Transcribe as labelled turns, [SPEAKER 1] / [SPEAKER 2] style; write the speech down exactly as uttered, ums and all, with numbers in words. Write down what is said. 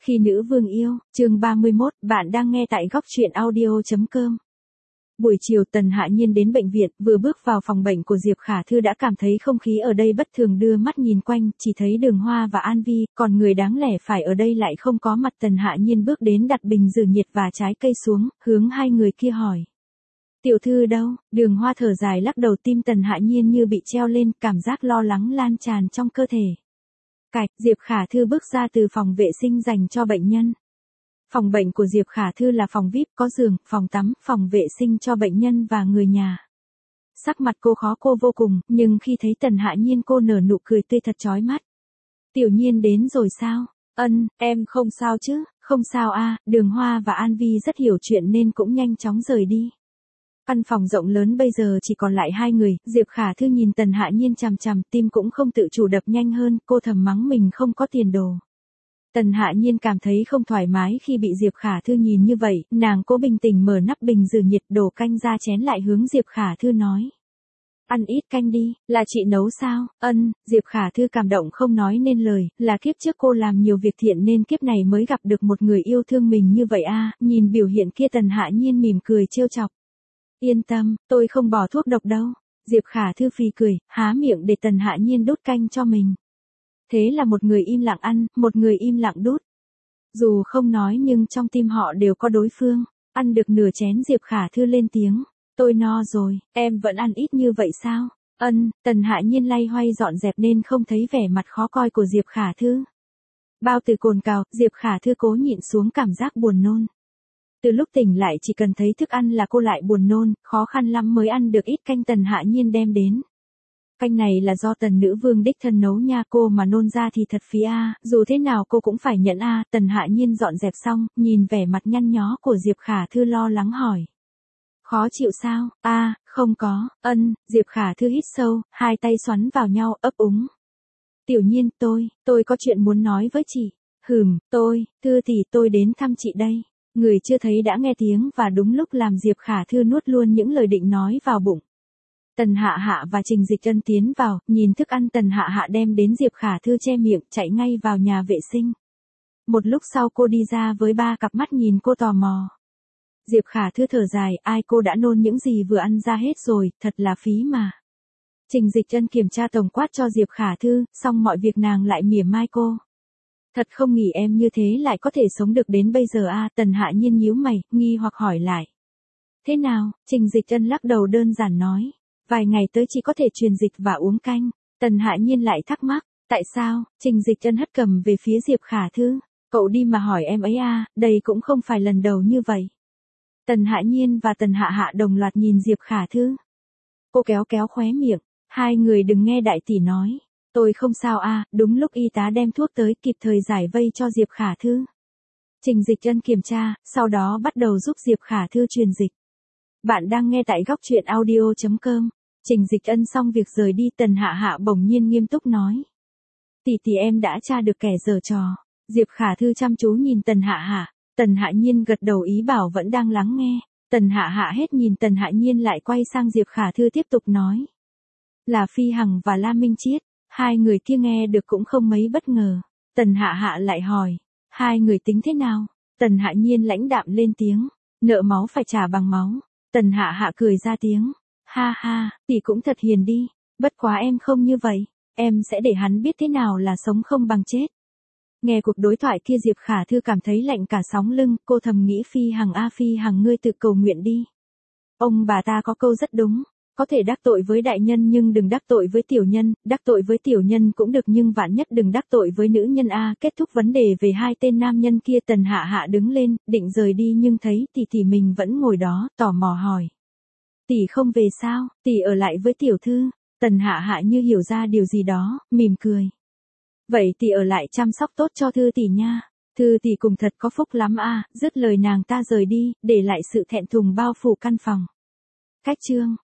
[SPEAKER 1] Khi nữ vương yêu, chương ba mươi mốt, bạn đang nghe tại góc truyện audio chấm com. Buổi chiều Tần Hạ Nhiên đến bệnh viện, vừa bước vào phòng bệnh của Diệp Khả Thư đã cảm thấy không khí ở đây bất thường, đưa mắt nhìn quanh, chỉ thấy Đường Hoa và An Vi, còn người đáng lẽ phải ở đây lại không có mặt. Tần Hạ Nhiên bước đến đặt bình giữ nhiệt và trái cây xuống, hướng hai người kia hỏi. Tiểu thư đâu? Đường Hoa thở dài lắc đầu, tim Tần Hạ Nhiên như bị treo lên, cảm giác lo lắng lan tràn trong cơ thể. Cạch, Diệp Khả Thư bước ra từ phòng vệ sinh dành cho bệnh nhân. Phòng bệnh của Diệp Khả Thư là phòng vi ai pi, có giường, phòng tắm, phòng vệ sinh cho bệnh nhân và người nhà. Sắc mặt cô khó cô vô cùng, nhưng khi thấy Tần Hạ Nhiên cô nở nụ cười tươi thật chói mắt. Tiểu Nhiên đến rồi sao? Ân, em không sao chứ? Không sao a. Đường Hoa và An Vi rất hiểu chuyện nên cũng nhanh chóng rời đi. Căn phòng rộng lớn bây giờ chỉ còn lại hai người, Diệp Khả Thư nhìn Tần Hạ Nhiên chằm chằm, tim cũng không tự chủ đập nhanh hơn, cô thầm mắng mình không có tiền đồ. Tần Hạ Nhiên cảm thấy không thoải mái khi bị Diệp Khả Thư nhìn như vậy, nàng cố bình tĩnh mở nắp bình giữ nhiệt, đổ canh ra chén lại hướng Diệp Khả Thư nói. Ăn ít canh đi, là chị nấu sao? Ân, Diệp Khả Thư cảm động không nói nên lời, là kiếp trước cô làm nhiều việc thiện nên kiếp này mới gặp được một người yêu thương mình như vậy a. Nhìn biểu hiện kia Tần Hạ Nhiên mỉm cười trêu chọc. Yên tâm, tôi không bỏ thuốc độc đâu. Diệp Khả Thư phì cười, há miệng để Tần Hạ Nhiên đút canh cho mình. Thế là một người im lặng ăn, một người im lặng đút. Dù không nói nhưng trong tim họ đều có đối phương. Ăn được nửa chén Diệp Khả Thư lên tiếng. Tôi no rồi, em vẫn ăn ít như vậy sao? Ân, Tần Hạ Nhiên lay hoay dọn dẹp nên không thấy vẻ mặt khó coi của Diệp Khả Thư. Bao từ cồn cào, Diệp Khả Thư cố nhịn xuống cảm giác buồn nôn. Từ lúc tỉnh lại chỉ cần thấy thức ăn là cô lại buồn nôn, khó khăn lắm mới ăn được ít canh Tần Hạ Nhiên đem đến. Canh này là do Tần nữ vương đích thân nấu nha, cô mà nôn ra thì thật phí a, dù thế nào cô cũng phải nhận a. Tần Hạ Nhiên dọn dẹp xong, nhìn vẻ mặt nhăn nhó của Diệp Khả Thư lo lắng hỏi. Khó chịu sao? A, không có. Ân, Diệp Khả Thư hít sâu, hai tay xoắn vào nhau, ấp úng. Tiểu Nhiên, tôi, tôi có chuyện muốn nói với chị. Hừm, tôi, Thư tỷ, tôi đến thăm chị đây. Người chưa thấy đã nghe tiếng và đúng lúc làm Diệp Khả Thư nuốt luôn những lời định nói vào bụng. Tần Hạ Hạ và Trình Dịch Ân tiến vào, nhìn thức ăn Tần Hạ Hạ đem đến Diệp Khả Thư che miệng, chạy ngay vào nhà vệ sinh. Một lúc sau cô đi ra với ba cặp mắt nhìn cô tò mò. Diệp Khả Thư thở dài, ai cô đã nôn những gì vừa ăn ra hết rồi, thật là phí mà. Trình Dịch Ân kiểm tra tổng quát cho Diệp Khả Thư, xong mọi việc nàng lại mỉa mai cô. Thật không nghĩ em như thế lại có thể sống được đến bây giờ a. Tần Hạ Nhiên nhíu mày, nghi hoặc hỏi lại. Thế nào? Trình Dịch Ân lắc đầu đơn giản nói. Vài ngày tới chỉ có thể truyền dịch và uống canh. Tần Hạ Nhiên lại thắc mắc. Tại sao? Trình Dịch Ân hất cầm về phía Diệp Khả Thư. Cậu đi mà hỏi em ấy a, đây cũng không phải lần đầu như vậy. Tần Hạ Nhiên và Tần Hạ Hạ đồng loạt nhìn Diệp Khả Thư. Cô kéo kéo khóe miệng. Hai người đừng nghe đại tỷ nói. Tôi không sao a. Đúng lúc y tá đem thuốc tới kịp thời giải vây cho Diệp Khả Thư. Trình Dịch Ân kiểm tra, sau đó bắt đầu giúp Diệp Khả Thư truyền dịch. Bạn đang nghe tại góc truyện audio chấm com. Trình Dịch Ân xong việc rời đi, Tần Hạ Hạ bỗng nhiên nghiêm túc nói. Tỷ tỷ em đã tra được kẻ giở trò. Diệp Khả Thư chăm chú nhìn Tần Hạ Hạ. Tần Hạ Nhiên gật đầu ý bảo vẫn đang lắng nghe. Tần Hạ Hạ hết nhìn Tần Hạ Nhiên lại quay sang Diệp Khả Thư tiếp tục nói. Là Phi Hằng và La Minh Chiết. Hai người kia nghe được cũng không mấy bất ngờ. Tần Hạ Hạ lại hỏi. Hai người tính thế nào? Tần Hạ Nhiên lãnh đạm lên tiếng. Nợ máu phải trả bằng máu. Tần Hạ Hạ cười ra tiếng. Ha ha, tỷ cũng thật hiền đi. Bất quá em không như vậy. Em sẽ để hắn biết thế nào là sống không bằng chết. Nghe cuộc đối thoại kia Diệp Khả Thư cảm thấy lạnh cả sóng lưng. Cô thầm nghĩ Phi Hằng a Phi Hằng ngươi tự cầu nguyện đi. Ông bà ta có câu rất đúng. Có thể đắc tội với đại nhân nhưng đừng đắc tội với tiểu nhân, đắc tội với tiểu nhân cũng được nhưng vạn nhất đừng đắc tội với nữ nhân a. Kết thúc vấn đề về hai tên nam nhân kia, Tần Hạ Hạ đứng lên, định rời đi nhưng thấy tỷ tỷ mình vẫn ngồi đó, tò mò hỏi. Tỷ không về sao? Tỷ ở lại với tiểu thư. Tần Hạ Hạ như hiểu ra điều gì đó, mỉm cười. Vậy tỷ ở lại chăm sóc tốt cho Thư tỷ nha. Thư tỷ cùng thật có phúc lắm a. Dứt lời nàng ta rời đi, để lại sự thẹn thùng bao phủ căn phòng. Cách chương